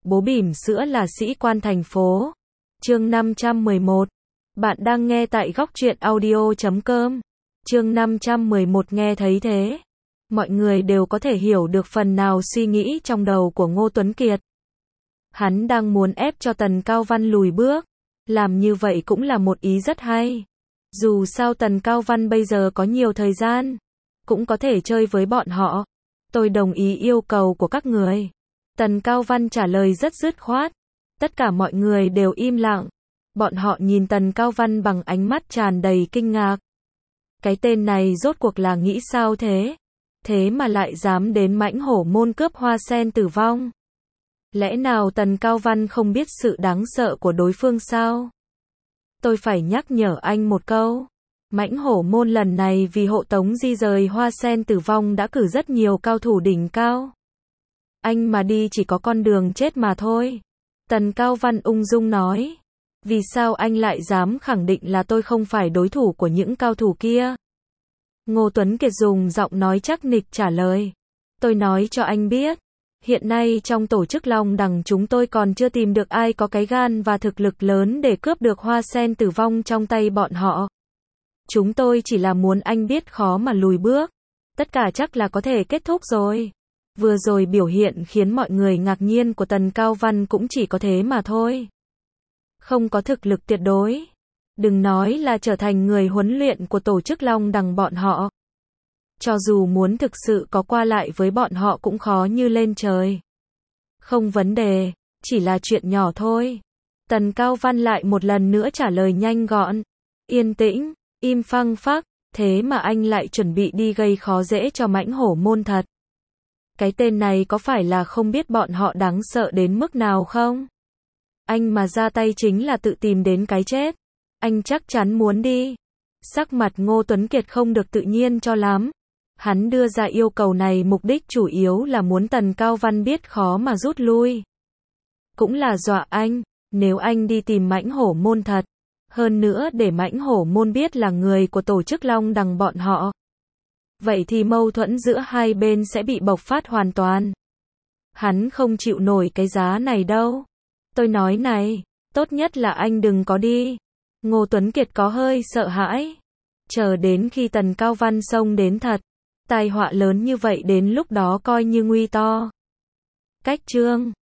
bố bỉm sữa là sĩ quan thành phố. Chương 511. Bạn đang nghe tại góc truyện audio.com. Chương 511 nghe thấy thế. Mọi người đều có thể hiểu được phần nào suy nghĩ trong đầu của Ngô Tuấn Kiệt. Hắn đang muốn ép cho Tần Cao Văn lùi bước. Làm như vậy cũng là một ý rất hay. Dù sao Tần Cao Văn bây giờ có nhiều thời gian, cũng có thể chơi với bọn họ. Tôi đồng ý yêu cầu của các người. Tần Cao Văn trả lời rất dứt khoát. Tất cả mọi người đều im lặng. Bọn họ nhìn Tần Cao Văn bằng ánh mắt tràn đầy kinh ngạc. Cái tên này rốt cuộc là nghĩ sao thế? Thế mà lại dám đến Mãnh Hổ Môn cướp hoa sen tử vong. Lẽ nào Tần Cao Văn không biết sự đáng sợ của đối phương sao? Tôi phải nhắc nhở anh một câu. Mãnh Hổ Môn lần này vì hộ tống di rời hoa sen tử vong đã cử rất nhiều cao thủ đỉnh cao. Anh mà đi chỉ có con đường chết mà thôi. Tần Cao Văn ung dung nói. Vì sao anh lại dám khẳng định là tôi không phải đối thủ của những cao thủ kia? Ngô Tuấn Kiệt dùng giọng nói chắc nịch trả lời. Tôi nói cho anh biết. Hiện nay trong tổ chức Long Đằng chúng tôi còn chưa tìm được ai có cái gan và thực lực lớn để cướp được hoa sen tử vong trong tay bọn họ. Chúng tôi chỉ là muốn anh biết khó mà lùi bước. Tất cả chắc là có thể kết thúc rồi. Vừa rồi biểu hiện khiến mọi người ngạc nhiên của Tần Cao Văn cũng chỉ có thế mà thôi. Không có thực lực tuyệt đối. Đừng nói là trở thành người huấn luyện của tổ chức Long Đằng bọn họ. Cho dù muốn thực sự có qua lại với bọn họ cũng khó như lên trời. Không vấn đề, chỉ là chuyện nhỏ thôi. Tần Cao Văn lại một lần nữa trả lời nhanh gọn. Yên tĩnh, im phăng phắc, thế mà anh lại chuẩn bị đi gây khó dễ cho Mãnh Hổ Môn thật. Cái tên này có phải là không biết bọn họ đáng sợ đến mức nào không? Anh mà ra tay chính là tự tìm đến cái chết. Anh chắc chắn muốn đi. Sắc mặt Ngô Tuấn Kiệt không được tự nhiên cho lắm. Hắn đưa ra yêu cầu này mục đích chủ yếu là muốn Tần Cao Văn biết khó mà rút lui. Cũng là dọa anh, nếu anh đi tìm Mãnh Hổ Môn thật. Hơn nữa để Mãnh Hổ Môn biết là người của tổ chức Long Đằng bọn họ. Vậy thì mâu thuẫn giữa hai bên sẽ bị bộc phát hoàn toàn. Hắn không chịu nổi cái giá này đâu. Tôi nói này, tốt nhất là anh đừng có đi. Ngô Tuấn Kiệt có hơi sợ hãi. Chờ đến khi Tần Cao Văn xông đến thật. Tai họa lớn như vậy đến lúc đó coi như nguy to. Cách chương